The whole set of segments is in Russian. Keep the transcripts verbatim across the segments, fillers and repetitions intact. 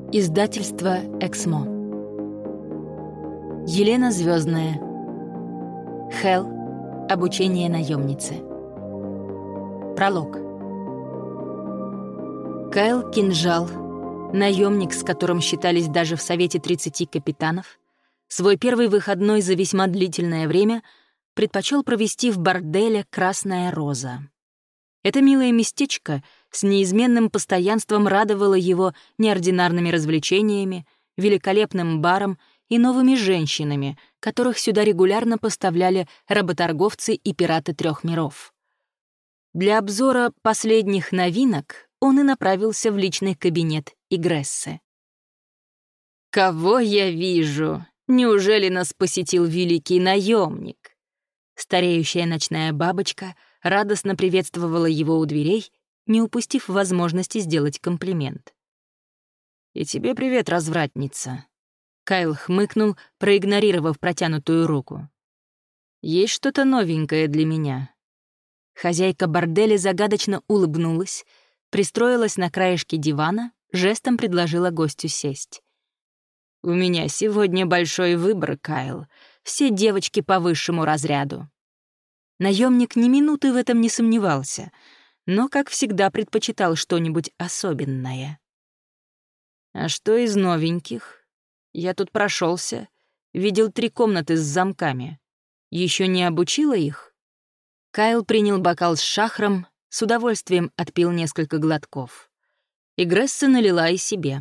Издательство «Эксмо». Елена Звездная. Хелл. Обучение наемницы. Пролог. Кайл Кинжал, наемник, с которым считались даже в Совете тридцати капитанов, свой первый выходной за весьма длительное время предпочел провести в борделе «Красная роза». Это милое местечко с неизменным постоянством радовало его неординарными развлечениями, великолепным баром и новыми женщинами, которых сюда регулярно поставляли работорговцы и пираты трех миров. Для обзора последних новинок он и направился в личный кабинет Игрессы. «Кого я вижу? Неужели нас посетил великий наемник?» Стареющая ночная бабочка радостно приветствовала его у дверей, не упустив возможности сделать комплимент. «И тебе привет, развратница!» Кайл хмыкнул, проигнорировав протянутую руку. «Есть что-то новенькое для меня». Хозяйка борделя загадочно улыбнулась, пристроилась на краешке дивана, жестом предложила гостю сесть. «У меня сегодня большой выбор, Кайл. Все девочки по высшему разряду». Наемник ни минуты в этом не сомневался, но, как всегда, предпочитал что-нибудь особенное. «А что из новеньких? Я тут прошелся, видел три комнаты с замками. Еще не обучила их?» Кайл принял бокал с шахром, с удовольствием отпил несколько глотков. Игресса налила и себе.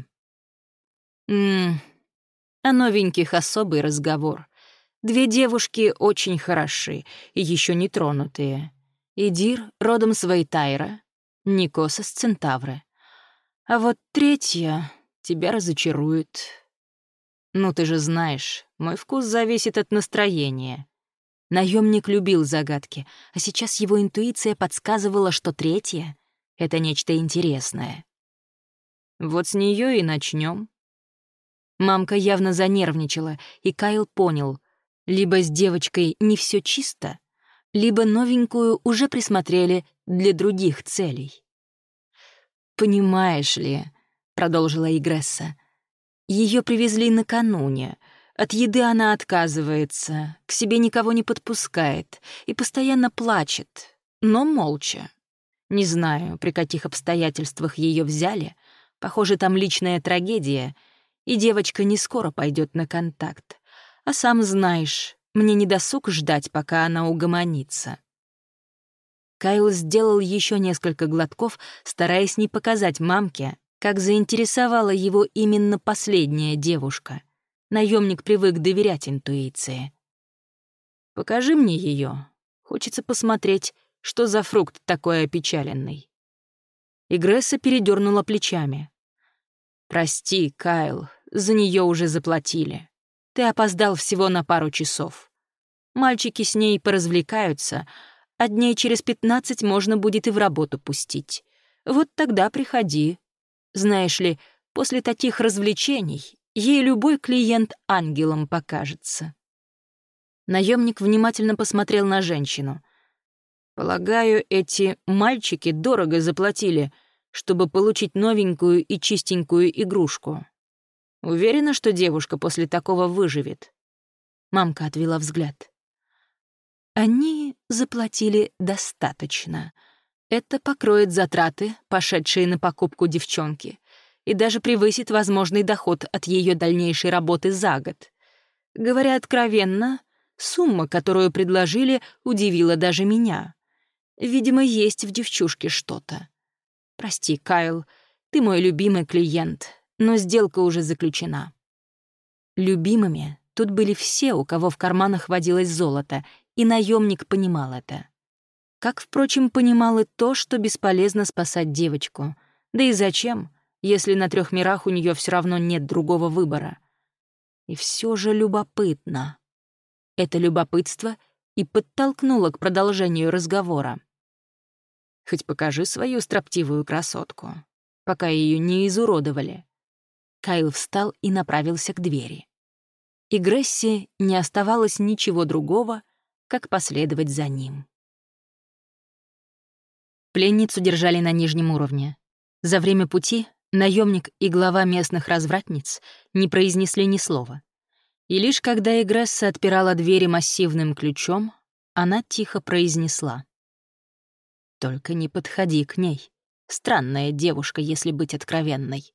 «Ммм, о новеньких особый разговор. Две девушки очень хороши и еще не тронутые. Идир родом с Вейтайра, Никоса с Центавры. А вот третья тебя разочарует. Ну, ты же знаешь, мой вкус зависит от настроения». Наемник любил загадки, а сейчас его интуиция подсказывала, что третья — это нечто интересное. Вот с нее и начнем. Мамка явно занервничала, и Кайл понял — либо с девочкой не все чисто, либо новенькую уже присмотрели для других целей. «Понимаешь ли», — продолжила Игресса, — «ее привезли накануне. От еды она отказывается, к себе никого не подпускает и постоянно плачет, но молча. Не знаю, при каких обстоятельствах ее взяли. Похоже, там личная трагедия, и девочка не скоро пойдет на контакт. А сам знаешь, мне не досуг ждать, пока она угомонится». Кайл сделал еще несколько глотков, стараясь не показать мамке, как заинтересовала его именно последняя девушка. Наемник привык доверять интуиции. «Покажи мне ее. Хочется посмотреть, что за фрукт такой опечаленный». Игресса передернула плечами. «Прости, Кайл, за нее уже заплатили. Ты опоздал всего на пару часов. Мальчики с ней поразвлекаются, а дней через пятнадцать можно будет и в работу пустить. Вот тогда приходи. Знаешь ли, после таких развлечений ей любой клиент ангелом покажется». Наемник внимательно посмотрел на женщину. «Полагаю, эти мальчики дорого заплатили, чтобы получить новенькую и чистенькую игрушку. Уверена, что девушка после такого выживет?» Мамка отвела взгляд. «Они заплатили достаточно. Это покроет затраты, пошедшие на покупку девчонки, и даже превысит возможный доход от ее дальнейшей работы за год. Говоря откровенно, сумма, которую предложили, удивила даже меня. Видимо, есть в девчушке что-то. Прости, Кайл, ты мой любимый клиент, но сделка уже заключена». Любимыми тут были все, у кого в карманах водилось золото, и наемник понимал это. Как, впрочем, понимал и то, что бесполезно спасать девочку. Да и зачем, если на трех мирах у нее все равно нет другого выбора? И все же любопытно. Это любопытство и подтолкнуло к продолжению разговора. «Хоть покажи свою строптивую красотку, пока ее не изуродовали». Кайл встал и направился к двери. Игрессе не оставалось ничего другого, как последовать за ним. Пленницу держали на нижнем уровне. За время пути Наемник и глава местных развратниц не произнесли ни слова. И лишь когда Игресса отпирала двери массивным ключом, она тихо произнесла: «Только не подходи к ней. Странная девушка, если быть откровенной».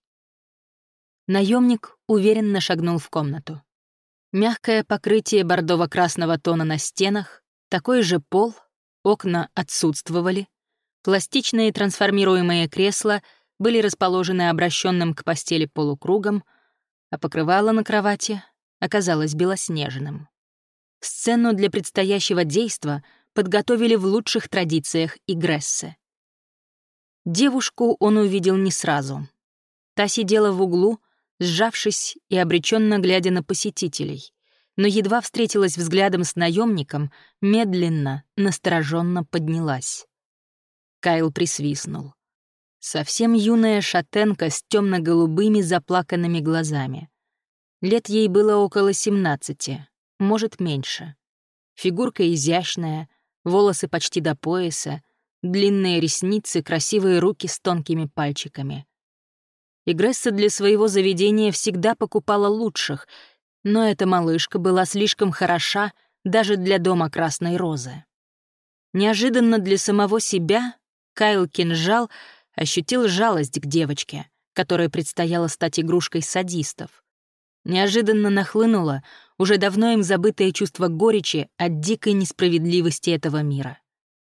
Наемник уверенно шагнул в комнату. Мягкое покрытие бордово-красного тона на стенах, такой же пол, окна отсутствовали, пластичные трансформируемые кресла были расположены обращенным к постели полукругом, а покрывало на кровати оказалось белоснежным. Сцену для предстоящего действа подготовили в лучших традициях Игрессы. Девушку он увидел не сразу. Та сидела в углу, сжавшись и обреченно глядя на посетителей, но едва встретилась взглядом с наемником, медленно, настороженно поднялась. Кайл присвистнул. Совсем юная шатенка с темно-голубыми заплаканными глазами. Лет ей было около семнадцати, может, меньше. Фигурка изящная, волосы почти до пояса, длинные ресницы, красивые руки с тонкими пальчиками. Игресса для своего заведения всегда покупала лучших, но эта малышка была слишком хороша даже для дома Красной Розы. Неожиданно для самого себя Кайл Кинжал ощутил жалость к девочке, которой предстояло стать игрушкой садистов. Неожиданно нахлынуло уже давно им забытое чувство горечи от дикой несправедливости этого мира.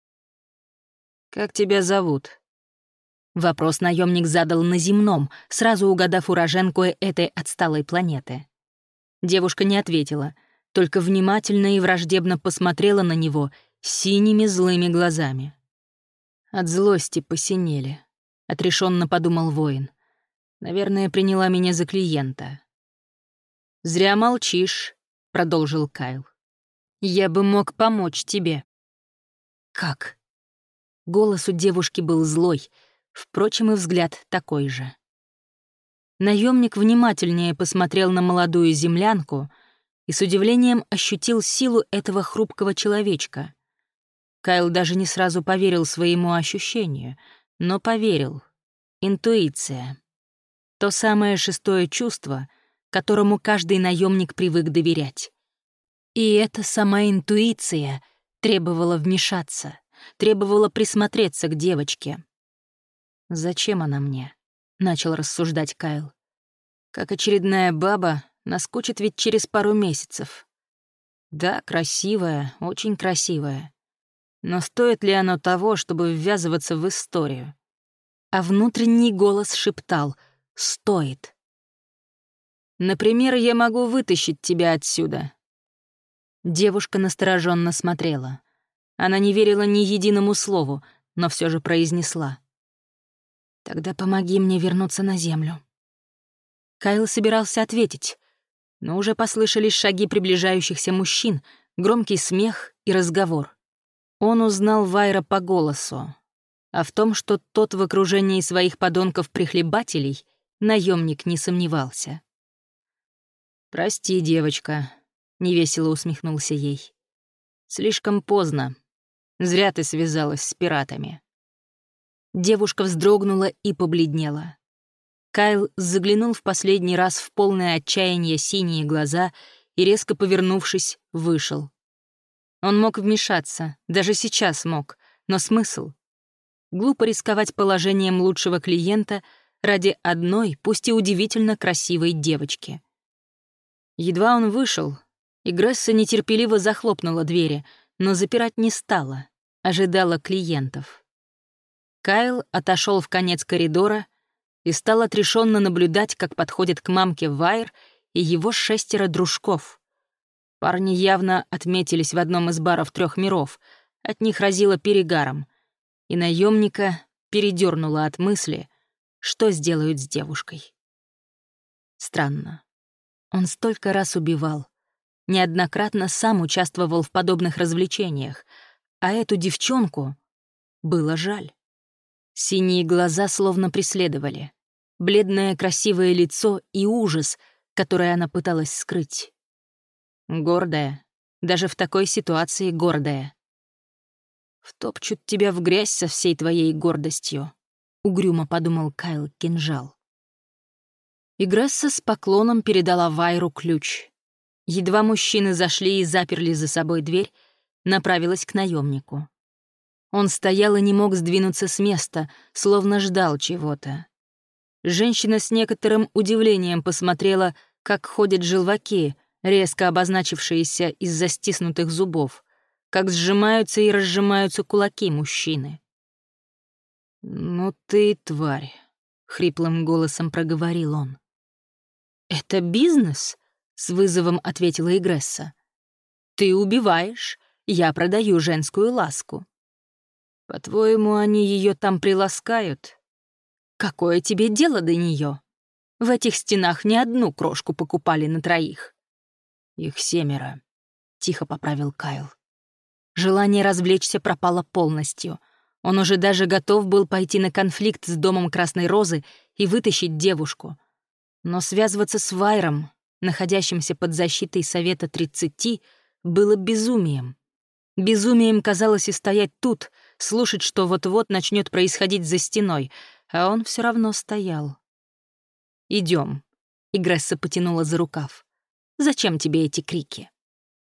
«Как тебя зовут?» Вопрос наемник задал на земном, сразу угадав уроженку этой отсталой планеты. Девушка не ответила, только внимательно и враждебно посмотрела на него синими злыми глазами. От злости посинели, отрешенно подумал воин. Наверное, приняла меня за клиента. «Зря молчишь», — продолжил Кайл. «Я бы мог помочь тебе». «Как?» Голос у девушки был злой, впрочем, и взгляд такой же. Наемник внимательнее посмотрел на молодую землянку и с удивлением ощутил силу этого хрупкого человечка. Кайл даже не сразу поверил своему ощущению, но поверил. Интуиция. То самое шестое чувство, которому каждый наемник привык доверять. И эта сама интуиция требовала вмешаться, требовала присмотреться к девочке. «Зачем она мне?» — начал рассуждать Кайл. «Как очередная баба, наскучит ведь через пару месяцев. Да, красивая, очень красивая. Но стоит ли оно того, чтобы ввязываться в историю?» А внутренний голос шептал «Стоит». «Например, я могу вытащить тебя отсюда». Девушка настороженно смотрела. Она не верила ни единому слову, но все же произнесла: «Тогда помоги мне вернуться на землю». Кайл собирался ответить, но уже послышались шаги приближающихся мужчин, громкий смех и разговор. Он узнал Вайра по голосу, а в том, что тот в окружении своих подонков-прихлебателей, наемник не сомневался. «Прости, девочка», — невесело усмехнулся ей. «Слишком поздно. Зря ты связалась с пиратами». Девушка вздрогнула и побледнела. Кайл заглянул в последний раз в полное отчаяние синие глаза и, резко повернувшись, вышел. Он мог вмешаться, даже сейчас мог, но смысл? Глупо рисковать положением лучшего клиента ради одной, пусть и удивительно красивой девочки. Едва он вышел, Игресса нетерпеливо захлопнула двери, но запирать не стала, ожидала клиентов. Кайл отошел в конец коридора и стал отрешенно наблюдать, как подходит к мамке Вайр и его шестеро дружков. Парни явно отметились в одном из баров трех миров, от них разило перегаром, и наемника передернуло от мысли, что сделают с девушкой. Странно. Он столько раз убивал, неоднократно сам участвовал в подобных развлечениях, а эту девчонку было жаль. Синие глаза словно преследовали, бледное красивое лицо и ужас, который она пыталась скрыть. Гордая, даже в такой ситуации гордая. «Втопчут тебя в грязь со всей твоей гордостью», — угрюмо подумал Кайл Кинжал. Игресса с поклоном передала Вайру ключ. Едва мужчины зашли и заперли за собой дверь, направилась к наемнику. Он стоял и не мог сдвинуться с места, словно ждал чего-то. Женщина с некоторым удивлением посмотрела, как ходят желваки, резко обозначившиеся из-за стиснутых зубов, как сжимаются и разжимаются кулаки мужчины. «Ну ты тварь», — хриплым голосом проговорил он. «Это бизнес?» — с вызовом ответила Игресса. «Ты убиваешь, я продаю женскую ласку. По-твоему, они ее там приласкают? Какое тебе дело до нее? В этих стенах ни одну крошку покупали на троих». «Их семеро», — тихо поправил Кайл. Желание развлечься пропало полностью. Он уже даже готов был пойти на конфликт с домом Красной Розы и вытащить девушку. Но связываться с Вайром, находящимся под защитой Совета тридцати, было безумием. Безумием казалось и стоять тут, слушать, что вот-вот начнет происходить за стеной, а он все равно стоял. Идем. Игресса потянула за рукав. «Зачем тебе эти крики?»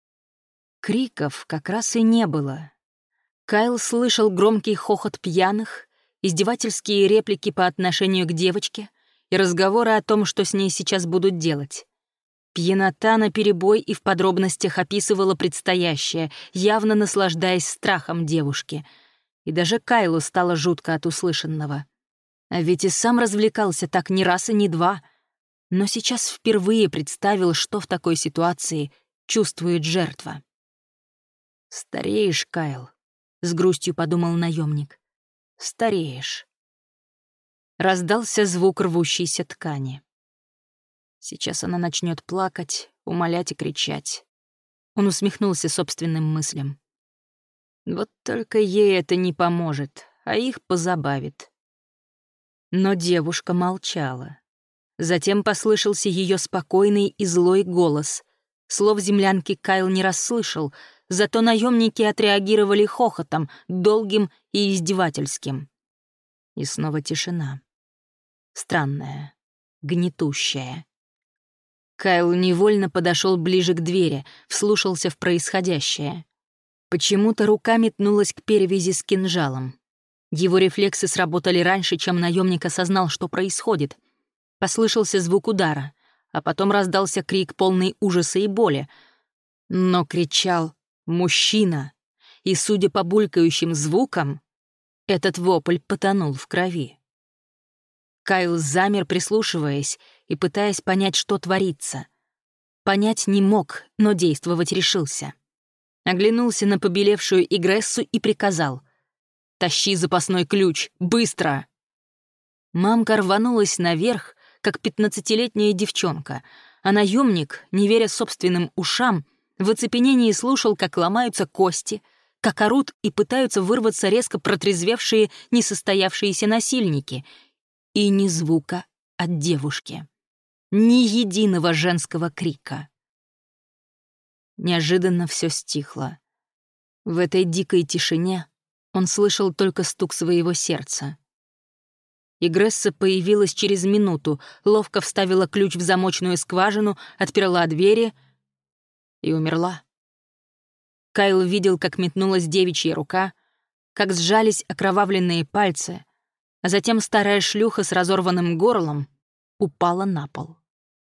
Криков как раз и не было. Кайл слышал громкий хохот пьяных, издевательские реплики по отношению к девочке и разговоры о том, что с ней сейчас будут делать. Пьянота наперебой и в подробностях описывала предстоящее, явно наслаждаясь страхом девушки. И даже Кайлу стало жутко от услышанного. А ведь и сам развлекался так не раз и не два. Но сейчас впервые представил, что в такой ситуации чувствует жертва. «Стареешь, Кайл», — с грустью подумал наемник. «Стареешь». Раздался звук рвущейся ткани. Сейчас она начнет плакать, умолять и кричать. Он усмехнулся собственным мыслям. Вот только ей это не поможет, а их позабавит. Но девушка молчала. Затем послышался ее спокойный и злой голос. Слов землянки Кайл не расслышал, зато наемники отреагировали хохотом, долгим и издевательским. И снова тишина. Странная, гнетущая. Кайл невольно подошел ближе к двери, вслушался в происходящее. Почему-то рука метнулась к перевязи с кинжалом. Его рефлексы сработали раньше, чем наемник осознал, что происходит. Послышался звук удара, а потом раздался крик, полный ужаса и боли. Но кричал мужчина, и, судя по булькающим звукам, этот вопль потонул в крови. Кайл замер, прислушиваясь и пытаясь понять, что творится. Понять не мог, но действовать решился. Оглянулся на побелевшую Игрессу и приказал: «Тащи запасной ключ, быстро!» Мамка рванулась наверх, как пятнадцатилетняя девчонка, а наемник, не веря собственным ушам, в оцепенении слушал, как ломаются кости, как орут и пытаются вырваться резко протрезвевшие несостоявшиеся насильники. И ни звука от девушки. Ни единого женского крика. Неожиданно все стихло. В этой дикой тишине он слышал только стук своего сердца. Игресса появилась через минуту, ловко вставила ключ в замочную скважину, отперла двери и умерла. Кайл видел, как метнулась девичья рука, как сжались окровавленные пальцы, а затем старая шлюха с разорванным горлом упала на пол.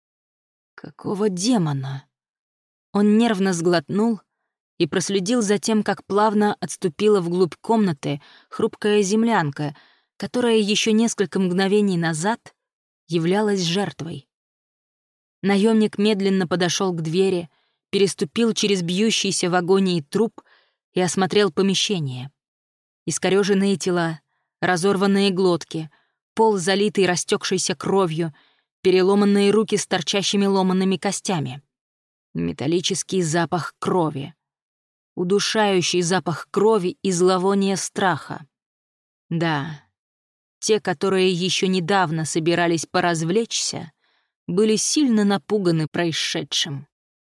Какого демона? Он нервно сглотнул и проследил за тем, как плавно отступила вглубь комнаты хрупкая землянка, которая еще несколько мгновений назад являлась жертвой. Наемник медленно подошел к двери, переступил через бьющийся в агонии труп и осмотрел помещение. Искорёженные тела, разорванные глотки, пол, залитый растекшейся кровью, переломанные руки с торчащими ломанными костями. Металлический запах крови. Удушающий запах крови и зловоние страха. Да, те, которые еще недавно собирались поразвлечься, были сильно напуганы происшедшим.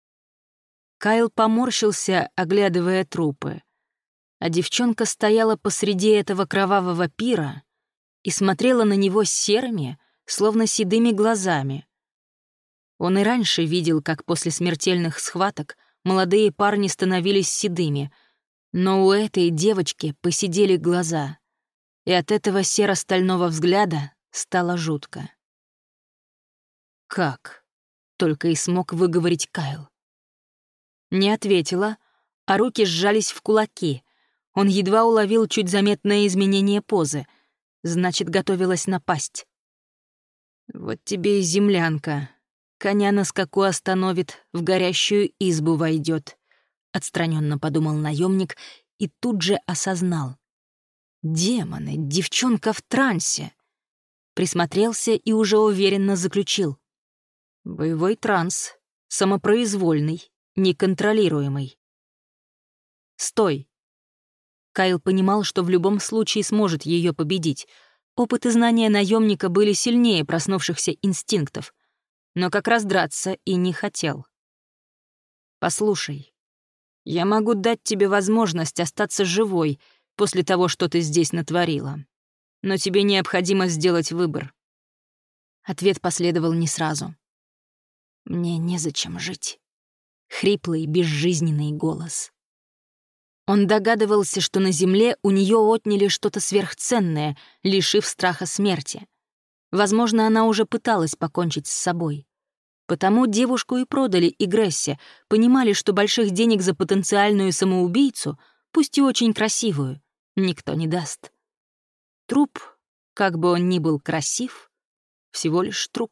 Кайл поморщился, оглядывая трупы, а девчонка стояла посреди этого кровавого пира и смотрела на него серыми, словно седыми глазами, Он и раньше видел, как после смертельных схваток молодые парни становились седыми, но у этой девочки посидели глаза, и от этого серо-стального взгляда стало жутко. «Как?» — только и смог выговорить Кайл. Не ответила, а руки сжались в кулаки. Он едва уловил чуть заметное изменение позы, значит, готовилась напасть. «Вот тебе и землянка. Коня на скаку остановит, в горящую избу войдет», — отстраненно подумал наемник и тут же осознал. «Демоны, девчонка в трансе!» Присмотрелся и уже уверенно заключил. «Боевой транс, самопроизвольный, неконтролируемый». «Стой!» Кайл понимал, что в любом случае сможет ее победить. Опыт и знания наемника были сильнее проснувшихся инстинктов, но как раз драться и не хотел. «Послушай, я могу дать тебе возможность остаться живой после того, что ты здесь натворила, но тебе необходимо сделать выбор». Ответ последовал не сразу. «Мне незачем жить». Хриплый, безжизненный голос. Он догадывался, что на земле у нее отняли что-то сверхценное, лишив страха смерти. Возможно, она уже пыталась покончить с собой. Потому девушку и продали Игрессе, понимали, что больших денег за потенциальную самоубийцу, пусть и очень красивую, никто не даст. Труп, как бы он ни был красив, всего лишь труп.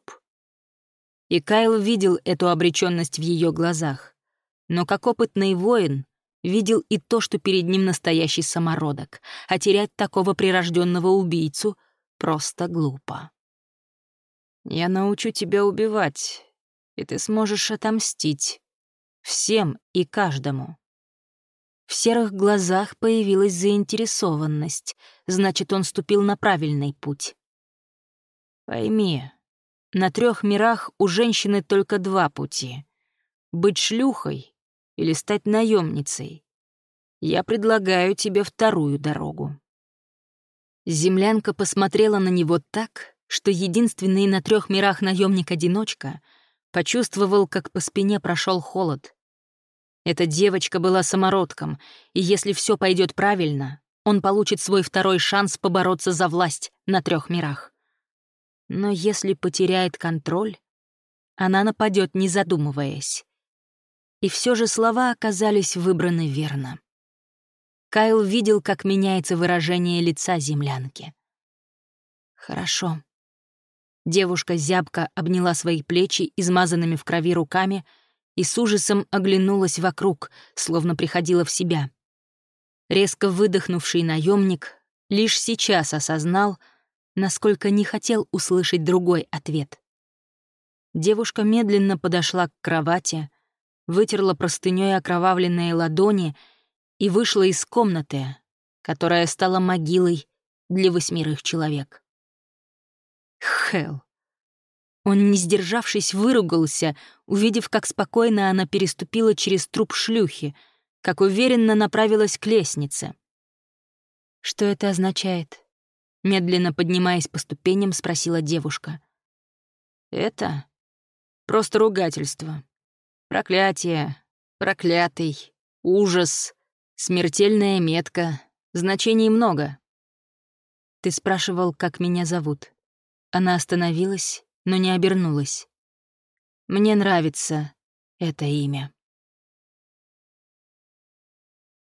И Кайл видел эту обречённость в ее глазах. Но как опытный воин видел и то, что перед ним настоящий самородок, а терять такого прирожденного убийцу просто глупо. «Я научу тебя убивать, и ты сможешь отомстить. Всем и каждому». В серых глазах появилась заинтересованность, значит, он ступил на правильный путь. «Пойми, на трех мирах у женщины только два пути — быть шлюхой или стать наемницей. Я предлагаю тебе вторую дорогу». Землянка посмотрела на него так, что единственный на трех мирах наемник-одиночка почувствовал, как по спине прошел холод. Эта девочка была самородком, и если все пойдет правильно, он получит свой второй шанс побороться за власть на трех мирах. Но если потеряет контроль, она нападет, не задумываясь. И все же слова оказались выбраны верно. Кайл видел, как меняется выражение лица землянки. «Хорошо». Девушка зябко обняла свои плечи измазанными в крови руками и с ужасом оглянулась вокруг, словно приходила в себя. Резко выдохнувший наемник лишь сейчас осознал, насколько не хотел услышать другой ответ. Девушка медленно подошла к кровати, вытерла простынёй окровавленные ладони и вышла из комнаты, которая стала могилой для восьмерых человек. Хелл. Он, не сдержавшись, выругался, увидев, как спокойно она переступила через труп шлюхи, как уверенно направилась к лестнице. «Что это означает?» Медленно поднимаясь по ступеням, спросила девушка. «Это просто ругательство. Проклятие, проклятый, ужас, смертельная метка. Значений много». «Ты спрашивал, как меня зовут?» Она остановилась, но не обернулась. «Мне нравится это имя».